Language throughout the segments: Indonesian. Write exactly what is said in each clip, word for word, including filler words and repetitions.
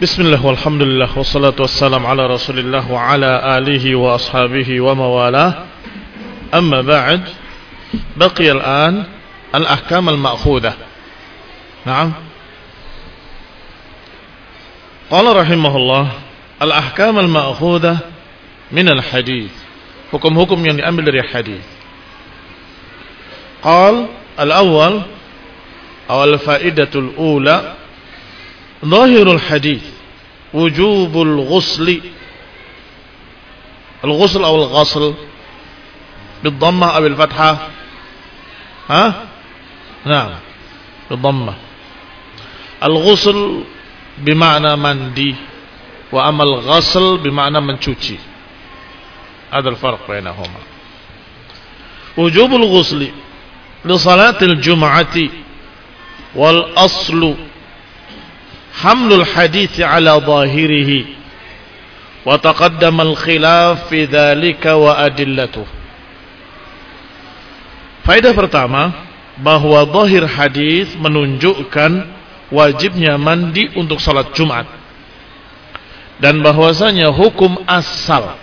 Bismillah walhamdulillah wassalatu wassalam ala rasulillah wa ala alihi wa ashabihi wa mawalah. Amma ba'd, baqiya al-an al-ahkam al-ma'khudah. Naam. Qala rahimahullah, al-ahkam al-ma'khudah min al-hadith. Hukum-hukum yang diambil dari hadis. Qal al-awwal aw al-fa'idatul ula Zahirul hadis wujubul ghusli al-ghusl atau al-ghasl bil-dhammah atau bil-fathah. Ha? Naam, bil-dhammah. Al-ghusl bermakna mandi wa amal ghasl bermakna mencuci. Ada al-farq bainahuma. Wujubul ghusli li salatil jum'ati wal aslu hamlul hadits ala zahirihi wa taqaddama al-khilaf fi dzalika wa adillatuh. Faedah pertama, bahwa zahir hadis menunjukkan wajibnya mandi untuk salat Jumat, dan bahwasanya hukum asal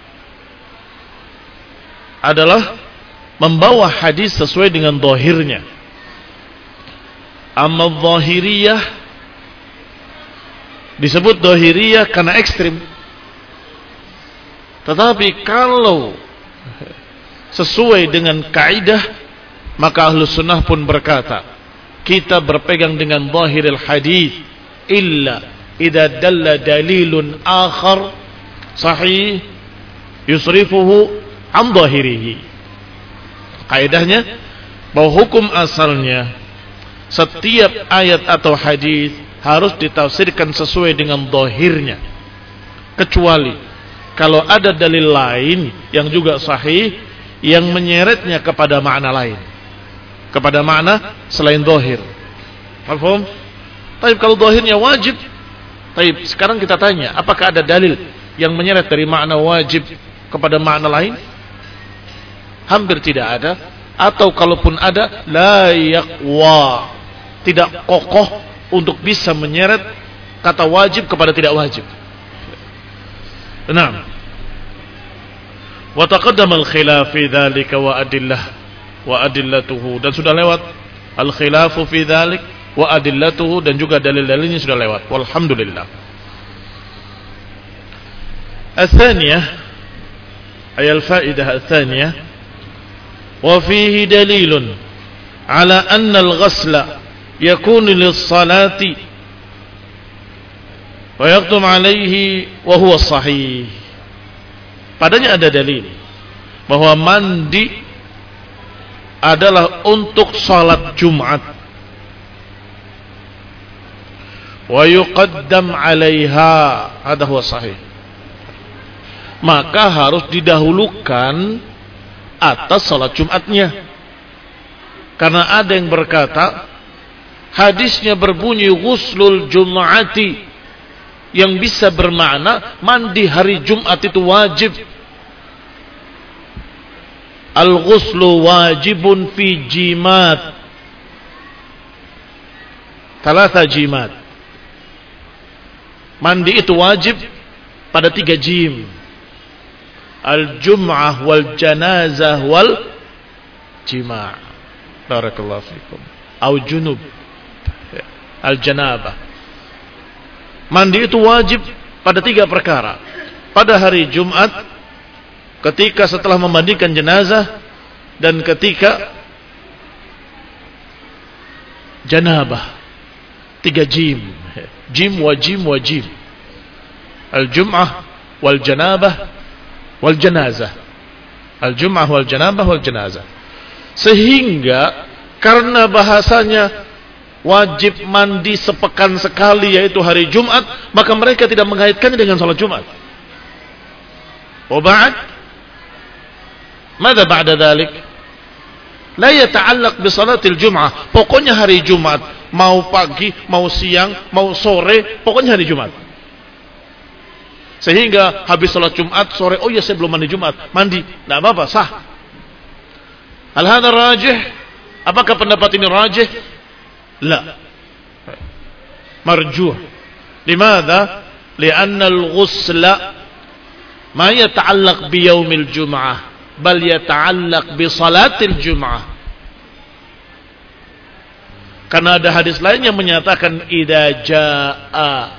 adalah membawa hadis sesuai dengan zahirnya. Amma zahiriyah disebut dohiriyah karena ekstrim. Tetapi kalau sesuai dengan kaidah, maka Ahlus Sunnah pun berkata, kita berpegang dengan zahiril hadis illa idza dalla dalilun akhar sahih yusrifuhu an zahirihi. Kaidahnya bahwa hukum asalnya setiap ayat atau hadis harus ditafsirkan sesuai dengan zahirnya, kecuali kalau ada dalil lain yang juga sahih yang menyeretnya kepada makna lain, kepada makna selain zahir. Paham? Tapi kalau zahirnya wajib, tapi sekarang kita tanya, apakah ada dalil yang menyeret dari makna wajib kepada makna lain? Hampir tidak ada, atau kalaupun ada, la yaqwa, tidak kokoh untuk bisa menyeret kata wajib kepada tidak wajib. Naam. Wa taqaddama al-khilaf fi dzalika wa adillah wa adillatuhu, dan sudah lewat al-khilafu fi dzalik wa adillatuhu, dan juga dalil-dalilnya sudah lewat. Walhamdulillah. Ats-tsaniyah ay al-fa'idah ats-tsaniyah, wa fihi dalilun ala anna al-ghasla yakunu lis-salati wa yaqtum alaihi wa huwa sahih. Padanya ada dalil bahwa mandi adalah untuk salat Jumat, wa yuqaddam alaiha, hadha huwa sahih, maka harus didahulukan atas salat Jumatnya. Karena ada yang berkata hadisnya berbunyi ghuslul jum'ati, yang bisa bermakna mandi hari Jumat itu wajib. Al-ghuslu wajibun fi jimat, thalatha jimat. Mandi itu wajib pada tiga jim: al-jum'ah wal janazah wal jima'. Barakallahu fikum. Au junub, al-janabah. Mandi itu wajib pada tiga perkara: pada hari Jumat, ketika setelah memandikan jenazah, dan ketika janabah. Tiga jim, jim wajim wajib: al-jum'ah wal janabah wal janazah, al-jum'ah wal janabah wal janazah. Sehingga karena bahasanya wajib mandi sepekan sekali, yaitu hari Jumat, maka mereka tidak mengaitkannya dengan salat Jumat. Wa ba'd, madza ba'da dzalik? La yata'allaq bi salatil Jum'ah. Pokoknya hari Jumat, mau pagi, mau siang, mau sore, pokoknya hari Jumat. Sehingga habis salat Jumat sore, oh ya saya belum mandi Jumat, mandi, enggak apa-apa, sah. Hal hadza rajih? Apakah pendapat ini rajih? La. Marjuh. Limadha? Lianna al-ghusla ma yata'allaq bi yaumil jum'ah, bal yata'allaq bi salatil jum'ah. Karena ada hadis lain yang menyatakan idza jaa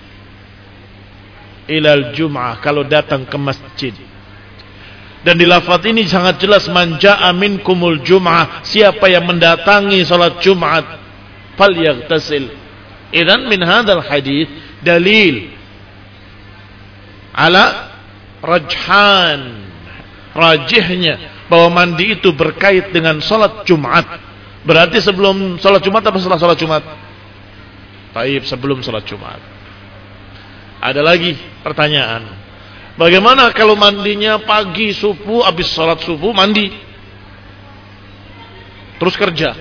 ilal jum'ah, kalau datang ke masjid. Dan di lafaz ini sangat jelas, man jaa minkumul jum'ah, siapa yang mendatangi salat Jumat falyaghtasil. Idzan min hadzal hadis dalil ala rajhan, rajihnya bahwa mandi itu berkait dengan salat Jumat. Berarti sebelum salat Jumat apa setelah salat Jumat? Baik, sebelum salat Jumat. Ada lagi pertanyaan, bagaimana kalau mandinya pagi subuh, habis salat subuh mandi terus kerja?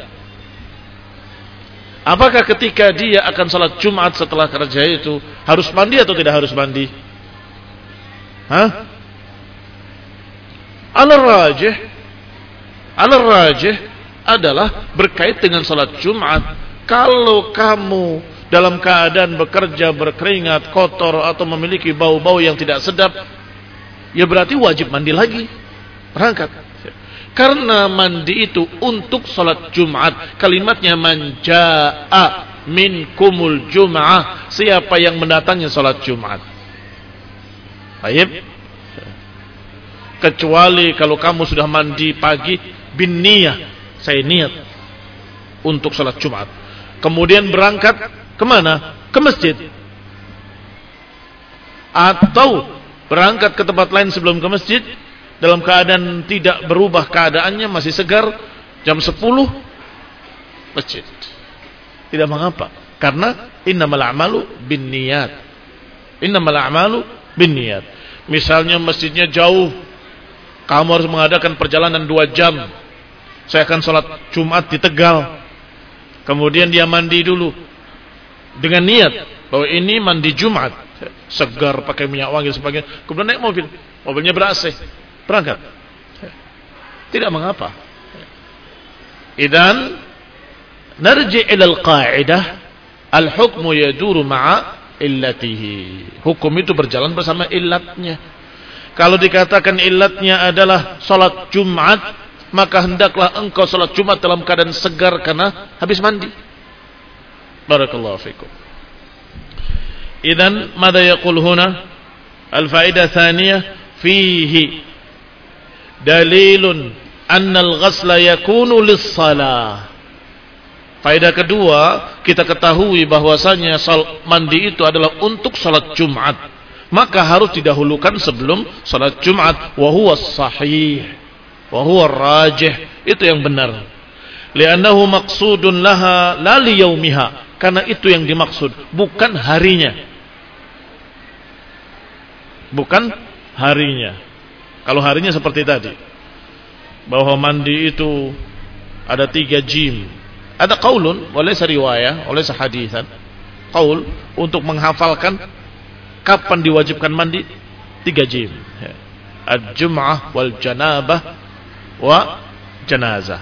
Apakah ketika dia akan salat Jumat setelah kerja itu harus mandi atau tidak harus mandi? Hah? Al-rajih, al-rajih adalah berkait dengan salat Jumat. Kalau kamu dalam keadaan bekerja berkeringat, kotor atau memiliki bau-bau yang tidak sedap, ya berarti wajib mandi lagi, berangkat. Karena mandi itu untuk salat Jumat. Kalimatnya man jaa minkumul jum'ah, siapa yang mendatangi salat Jumat. Baik. Kecuali kalau kamu sudah mandi pagi bin niyah, saya niat untuk salat Jumat, kemudian berangkat kemana? Ke masjid, atau berangkat ke tempat lain sebelum ke masjid dalam keadaan tidak berubah keadaannya, masih segar, jam sepuluh masjid, tidak mengapa, karena innamal a'malu binniyat. Innamal a'malu binniyat. Misalnya masjidnya jauh, kamu harus mengadakan perjalanan dua jam, saya akan sholat Jumat di Tegal, kemudian dia mandi dulu dengan niat bahwa ini mandi Jumat, segar, pakai minyak wangi dan sebagainya, kemudian naik mobil, mobilnya ber-A C, berangkat, tidak mengapa. Idan narji ilal qa'idah, al-hukmu yaduru ma'a illatihi, hukum itu berjalan bersama illatnya. Kalau dikatakan illatnya adalah salat Jumat, maka hendaklah engkau salat Jumat dalam keadaan segar karena habis mandi. Barakallahu fikum. Idan madza yaqul huna? Al-fa'idah tsaniyah fihi dalilun anna al-ghasla yakunu lis-shalah. Faedah kedua, kita ketahui bahwasanya mandi itu adalah untuk salat Jumat, maka harus didahulukan sebelum salat Jumat. Wa huwa sahih, wa huwa rajih, itu yang benar. Li'annahu maqsudun laha la li yaumiha, karena itu yang dimaksud, bukan harinya. Bukan harinya. Kalau harinya seperti tadi, bahwa mandi itu ada tiga jim. Ada qaulun, walaysa riwayah, walaysa haditsan. Qaul untuk menghafalkan kapan diwajibkan mandi, tiga jim. Al-jum'ah wal janabah wa janazah.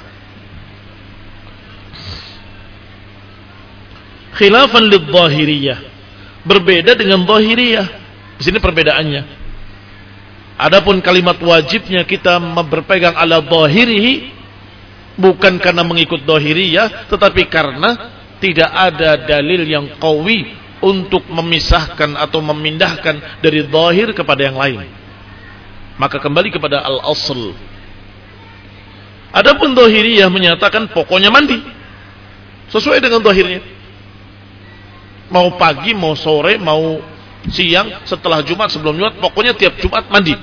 Khilafan lidh-dhahiriyah, berbeda dengan dhahiriyah. Di sini perbedaannya. Adapun kalimat wajibnya kita berpegang ala dhahirihi, bukan karena mengikut dhahiriyah, tetapi karena tidak ada dalil yang qawi untuk memisahkan atau memindahkan dari dhahir kepada yang lain. Maka kembali kepada al-asl. Adapun dhahiriyah menyatakan pokoknya mandi, sesuai dengan dhahirnya. Mau pagi, mau sore, mau siang, setelah Jumat, sebelum Jumat, pokoknya tiap Jumat mandi.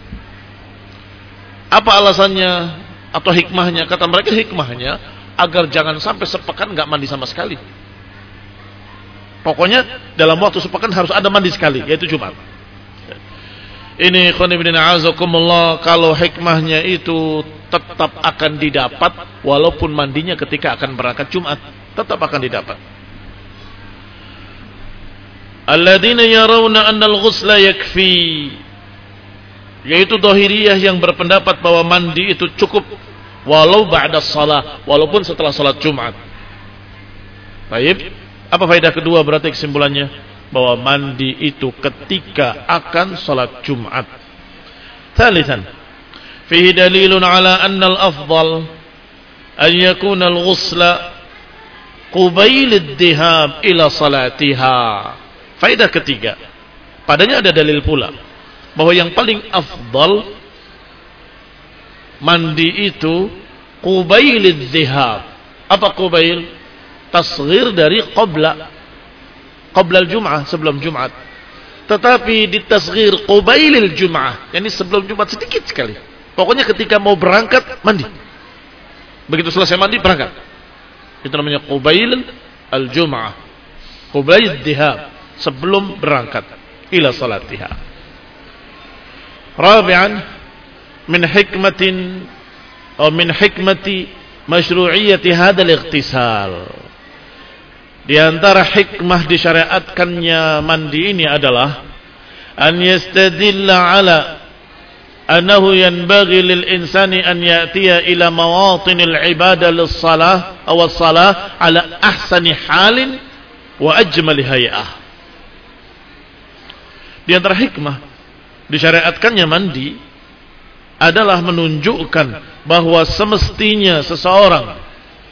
Apa alasannya atau hikmahnya? Kata mereka hikmahnya agar jangan sampai sepekan nggak mandi sama sekali. Pokoknya dalam waktu sepekan harus ada mandi sekali, yaitu Jumat. Ini khonibina azakumullah, kalau hikmahnya itu tetap akan didapat walaupun mandinya ketika akan berangkat Jumat, tetap akan didapat. Alladzina yarawna anna al-ghusla yakfi, yaitu dhahiriyah yang berpendapat bahwa mandi itu cukup walau ba'da shalah, walaupun setelah salat Jumat. Baik, apa faedah kedua berarti kesimpulannya? bahwa mandi itu ketika akan salat Jumat. Thalithan, fihi dalilun ala anna al-afdal an yakuna al-ghusla qubail ad-dhihab ila salatiha. Faedah ketiga, padanya ada dalil pula bahwa yang paling afdal mandi itu qubail ad-dhihab. Apa qubail? Tasghir dari qabla. Qabla al-jum'ah, sebelum Jumat. Tetapi ditasghir qubailil jum'ah, yakni sebelum Jumat sedikit sekali. Pokoknya ketika mau berangkat mandi. Begitu selesai mandi berangkat. Itu namanya qubail al-jum'ah. Qubail dhihab, sebelum berangkat ila salatiha. Rabi'an, min hikmatin atau min hikmati masyru'iyyati hadzal ightisal. Di antara hikmah disyariatkannya mandi ini adalah an yastadilla ala annahu yanbaghi lil insani an ya'tiya ila mawatinil ibadah lis salah aw as-salah ala ahsani halin wa ajmali hay'ah. Di antara hikmah disyariatkannya mandi adalah menunjukkan bahwa semestinya seseorang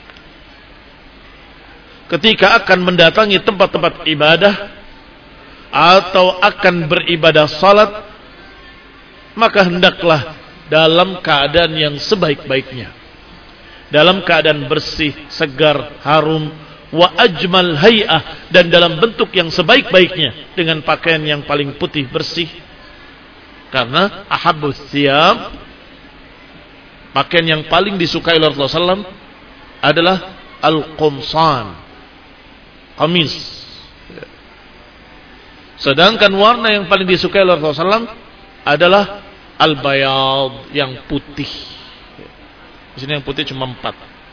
ketika akan mendatangi tempat-tempat ibadah atau akan beribadah salat, maka hendaklah dalam keadaan yang sebaik-baiknya, dalam keadaan bersih, segar, harum, wa ajmal hay'ah, dan dalam bentuk yang sebaik-baiknya, dengan pakaian yang paling putih bersih. Karena ahabbus thiyab, pakaian yang paling disukai oleh Rasulullah sallallahu alaihi wasallam adalah al-qumsan, qamis. Sedangkan warna yang paling disukai oleh Rasulullah sallallahu alaihi wasallam adalah al-bayad, yang putih. Di sini yang putih cuma empat.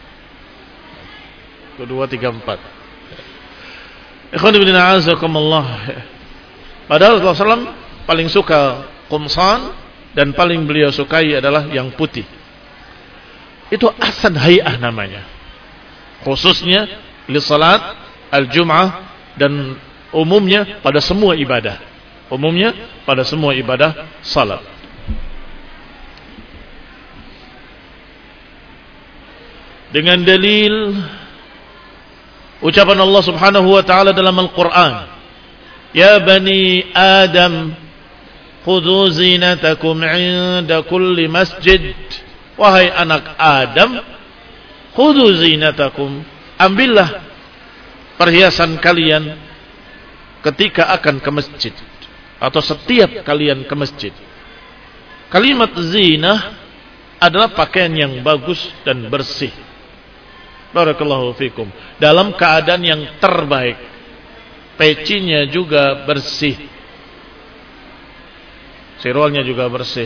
Kedua, tiga, empat. Ikhwan ibn a'azakumullah. Padahal Rasulullah sallallahu alaihi wasallam paling suka qumsan, dan paling beliau sukai adalah yang putih. Itu ahsan hay'ah namanya. Khususnya li salat al-jum'ah, dan umumnya pada semua ibadah. Umumnya pada semua ibadah salat. Dengan dalil ucapan Allah Subhanahu wa taala dalam Al-Qur'an, "Ya bani Adam, khudhu zinatakum 'inda kulli masjid." Wahai anak Adam, khudhu zinatakum, ambillah perhiasan kalian ketika akan ke masjid, atau setiap kalian ke masjid. Kalimat zinah adalah pakaian yang bagus dan bersih. Barakallahu fikum. Dalam keadaan yang terbaik. Pecinya juga bersih, sirolnya juga bersih,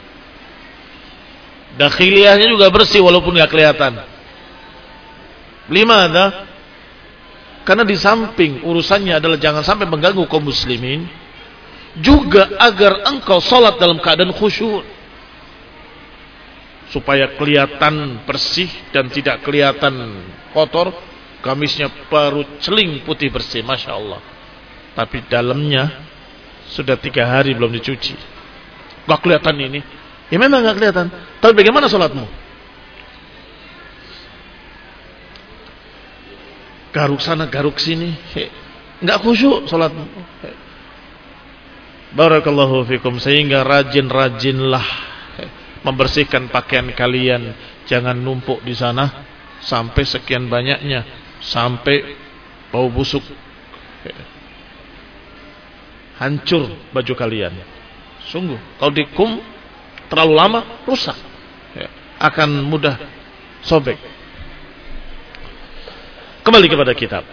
dakhiliyahnya juga bersih walaupun gak kelihatan. Limadha? Karena di samping urusannya adalah jangan sampai mengganggu kaum muslimin, juga agar engkau salat dalam keadaan khusyuk, supaya kelihatan bersih dan tidak kelihatan kotor. Gamisnya baru celing putih bersih, masya Allah, tapi dalamnya sudah tiga hari belum dicuci, gak kelihatan ini. Ya memang gak kelihatan, tapi bagaimana salatmu? Garuk sana garuk sini, nggak khusyuk salatmu. Barakallahu fikum. Sehingga rajin-rajinlah membersihkan pakaian kalian, jangan numpuk di sana sampai sekian banyaknya, sampai bau busuk, hancur baju kalian. Sungguh kalau dikum terlalu lama rusak, akan mudah sobek. Kembali kepada kitab.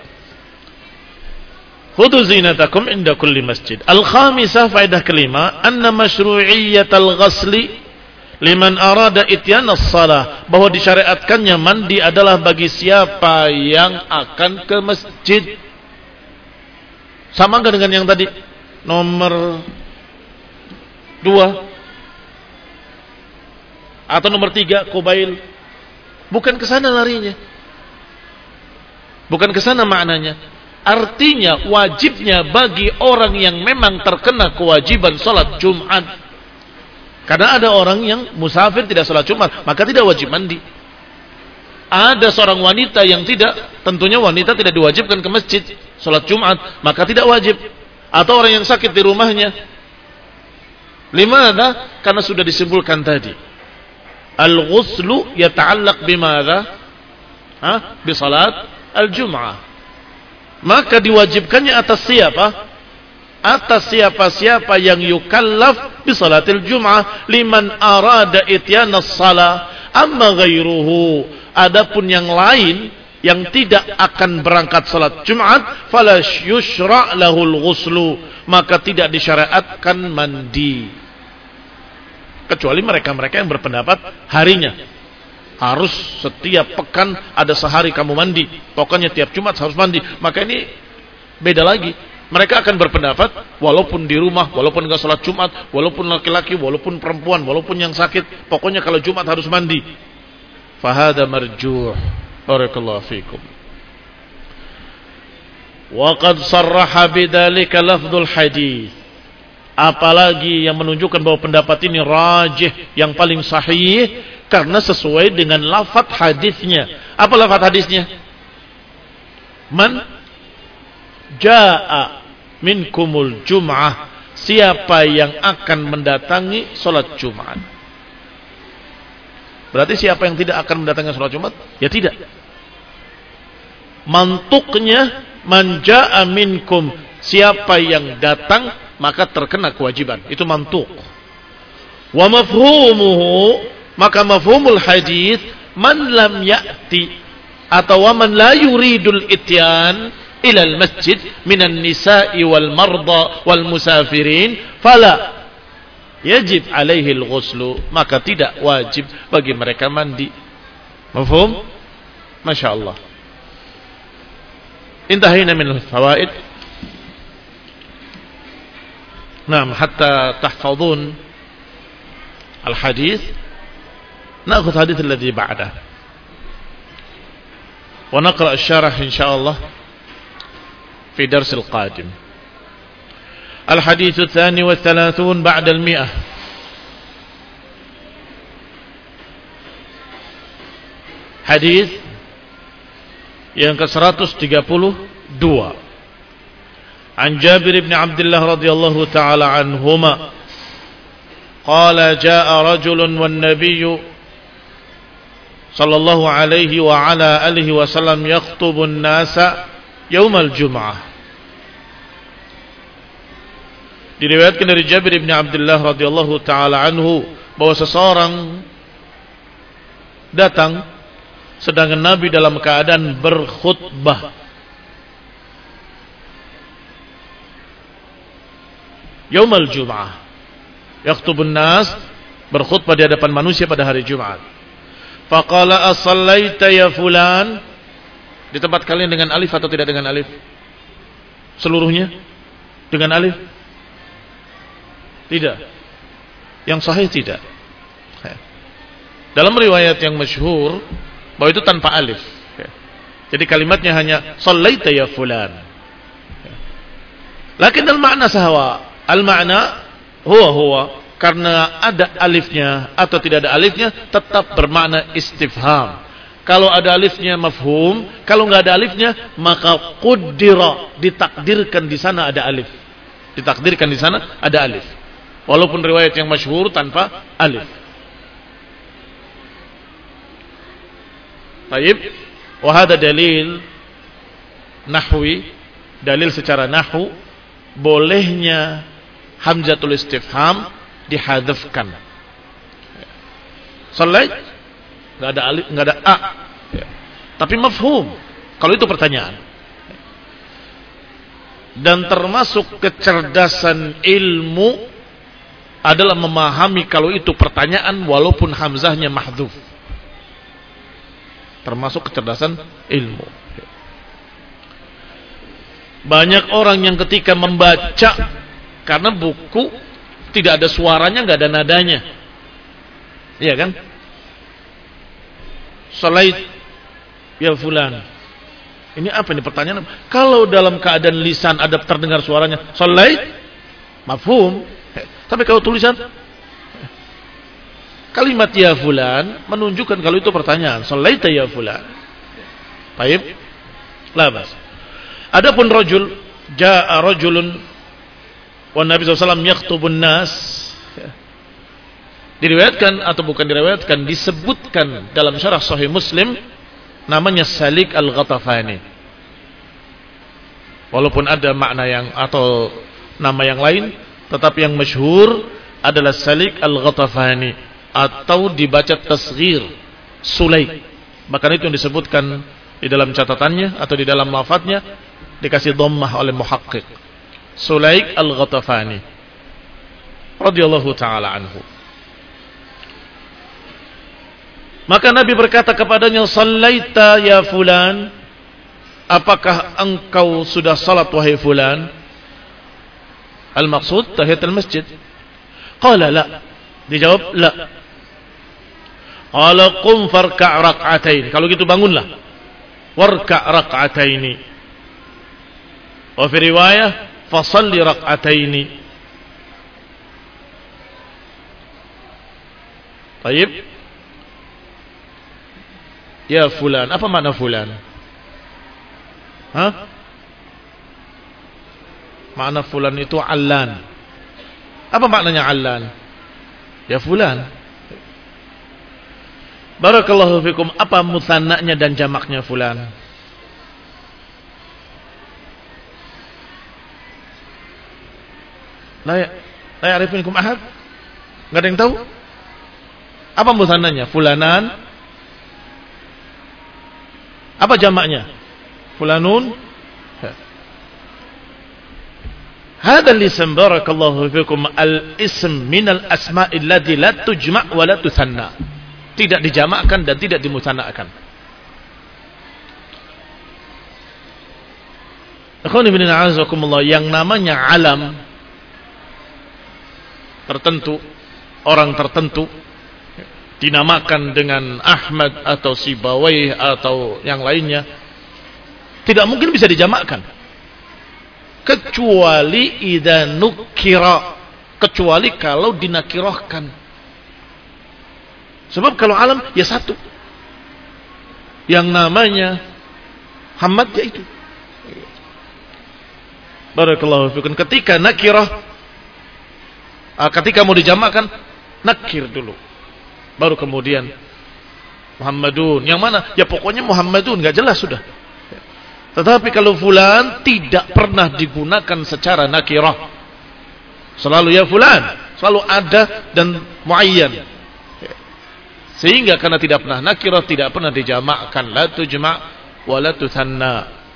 Khudhu zinatakum inda kulli masjid. Al-khamisah, faedah kelima, anna masyru'iyyatal ghasli liman arada ityanas salah, bahwa disyariatkannya mandi adalah bagi siapa yang akan ke masjid. Sama enggak dengan yang tadi? Nomor dua atau nomor tiga, Qubail? Bukan ke sana larinya. Bukan ke sana maknanya. Artinya wajibnya bagi orang yang memang terkena kewajiban sholat Jumat. Karena ada orang yang musafir tidak sholat Jumat, maka tidak wajib mandi. Ada seorang wanita yang tidak, tentunya wanita tidak diwajibkan ke masjid sholat Jumat, maka tidak wajib. Atau orang yang sakit di rumahnya. Limadha? Karena sudah disimpulkan tadi. Al-ghuslu yata'allaq bimadha? Ha? Bi salat al-Jum'ah. Maka diwajibkannya atas siapa? Atas siapa-siapa yang yukallaf bi salatil Jum'ah liman arada ityanas salah. Amma ghairuhu, adapun yang lain yang tidak akan berangkat salat Jumat, fala yushra' lahul ghuslu, maka tidak disyariatkan mandi. Kecuali mereka-mereka yang berpendapat harinya harus setiap pekan ada sehari kamu mandi, pokoknya tiap Jumat harus mandi. Maka ini beda lagi. Mereka akan berpendapat walaupun di rumah, walaupun enggak salat Jumat, walaupun laki-laki, walaupun perempuan, walaupun yang sakit, pokoknya kalau Jumat harus mandi. Fahada marjuh. Barakallahu fikum. Wa qad sarraha bidzalika lafdzul hadis. Apalagi yang menunjukkan bahwa pendapat ini rajih, yang paling sahih, karena sesuai dengan lafaz hadisnya. Apa lafaz hadisnya? Man jaa minkumul jum'ah, siapa yang akan mendatangi salat Jumat. Berarti siapa yang tidak akan mendatangi salat Jumat? Ya tidak. Mantuknya man jaa minkum, siapa yang datang maka terkena kewajiban. Itu mantuk. Wa mafhumuhu, maka mafhumul hadis man lam ya'ti, atau wa man la yuridul ityan ila al masjid minan nisa'i wal marda wal musafirin fala yajib alaihi al ghuslu, maka tidak wajib bagi mereka mandi. Mafhum? Masya Allah. Intahina min al fawaid. Naam, hatta tahfadun al hadis. نأخذ حديث الذي بعده ونقرأ الشرح إن شاء الله في درس القادم. الحديث الثاني والثلاثون بعد المئة. حديث yang ke seratus tiga puluh dua. عن جابر بن عبد الله رضي الله تعالى عنهما قال جاء رجل والنبي صلى الله عليه وعلى آله وسلم يخطب الناس يوم الجمعة. Diriwayatkan dari Jabir bin Abdullah radhiyallahu taala anhu bahwa seseorang datang sedangkan Nabi dalam keadaan berkhutbah. Yaumul Jum'ah. Yakhtubun nas, berkhutbah di hadapan manusia pada hari Jumat. Faqala as-sallaita ya fulan. Di tempat kalian dengan alif atau tidak dengan alif? Seluruhnya dengan alif? Tidak. Yang sahih tidak. Dalam riwayat yang masyhur bahwa itu tanpa alif. Jadi kalimatnya hanya sallaita ya fulan. Lakin al-ma'na sahwa. Al-ma'na huwa huwa, karena ada alifnya atau tidak ada alifnya tetap bermakna istifham. Kalau ada alifnya mafhum, kalau enggak ada alifnya maka qaddira, ditakdirkan di sana ada alif. Ditakdirkan di sana ada alif. Walaupun riwayat yang masyhur tanpa alif. Baik, wa hada dalil nahwi, dalil secara nahwu bolehnya hamzatul istifham dihadzafkan. Salait enggak ada alif, enggak ada a. Tapi mafhum kalau itu pertanyaan. Dan termasuk kecerdasan ilmu adalah memahami kalau itu pertanyaan walaupun hamzahnya mahdzuf. Termasuk kecerdasan ilmu. Banyak orang yang ketika membaca, karena buku tidak ada suaranya, nggak ada nadanya, iya kan? Salait ya fulan, Ini apa ini pertanyaan? Kalau dalam keadaan lisan ada terdengar suaranya, shallait, mafhum. Tapi kalau tulisan, kalimat ya fulan menunjukkan kalau itu pertanyaan. Shallaita ya fulan. Baik. La bas. Adapun rajul, jaa rajulun wa Nabi sallallahu alaihi wasallam yakhtubun nas. Diriwayatkan atau bukan diriwayatkan, disebutkan dalam syarah Sahih Muslim namanya Salik Al-Ghatafani. Walaupun ada makna yang atau nama yang lain, tetapi yang masyhur adalah Salik Al-Ghatafani atau dibaca tasghir Sulaik. Bahkan itu yang disebutkan di dalam catatannya atau di dalam lafadznya dikasih dhammah oleh muhaqqiq. Sulaik Al-Ghatafani radhiyallahu taala anhu. Maka Nabi berkata kepadanya, "Shallaita ya fulan?" Apakah engkau sudah salat wahai fulan? Al-maqsud tahiyatul masjid. Qala la. Dijawab la. Qala qum farka' rak'atain. Kalau gitu bangunlah. Warka' rak'ataini. Wa fi riwayah fasalli rak'ataini. Baik. Ya fulan, apa makna fulan? Hah? Makna fulan itu allan. Apa maknanya allan? Ya fulan. Barakallahu fikum. Apa muthanaknya dan jamaknya fulan? La la ya'rifukum ahad? Enggak ada yang tahu? Apa muthanaknya? Fulanan. Apa jamaknya? Fulanun. Hada al-ism barakallahu fikum al-ism min al-asma'i allati la tujma' wa la tuthanna. Tidak dijamakkan dan tidak dimutsannakan. Ikhwani bin a'azakumullah, yang namanya alam tertentu, orang tertentu dinamakan dengan Ahmad atau Sibawai atau yang lainnya, tidak mungkin bisa dijamakkan kecuali idza nukira, kecuali kalau dinakirahkan. Sebab kalau alam ya satu, yang namanya Muhammad ya itu. Barakallahu fikum. Ketika nakirah, ketika mau dijamakkan, nakir dulu, baru kemudian Muhammadun. Yang mana? Ya pokoknya Muhammadun, nggak jelas sudah. Tetapi kalau fulan tidak pernah digunakan secara nakirah, selalu ya fulan, selalu ada dan muayyan. Sehingga karena tidak pernah nakirah, tidak pernah dijamakkan, la tujma' wa la tuthanna.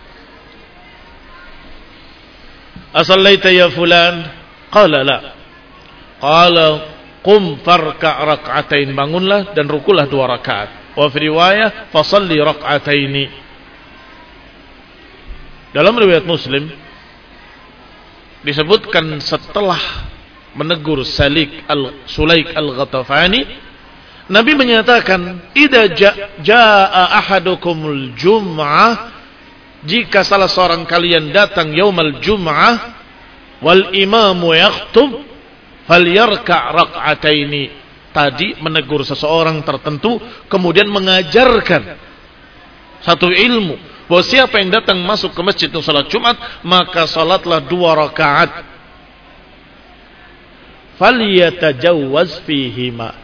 Asallaita ya fulan? Qala la. Qala qum farka' rak'atain, bangunlah dan rukulah dua rakaat. Wa fi riwayah fasalli rak'ataini. Dalam riwayat Muslim disebutkan setelah menegur Salik al-Sulaik al-Ghatafani, Nabi menyatakan, "Idza jaa ahadukumul jum'ah," jika salah seorang kalian datang yaumal jum'ah wal imamu yakhthub falyarka' rak'ataini. Tadi menegur seseorang tertentu, kemudian mengajarkan satu ilmu bahwa siapa yang datang masuk ke masjid untuk salat Jumat, maka salatlah dua rakaat. Falyatajawwaz fihima.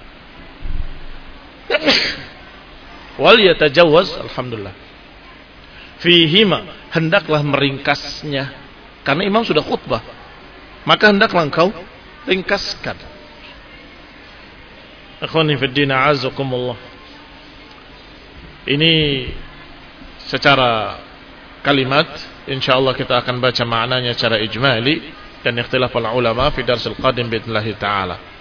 Wal yatajawwaz, alhamdulillah. Fihima, hendaklah meringkasnya. Karena imam sudah khutbah, maka hendaklah engkau ringkaskan. Akhwani fid din, a'azzakumullah. Ini secara kalimat, insyaallah kita akan baca maknanya secara ijmali dan ikhtilaf ulama fi darsil qadim biidznillah taala.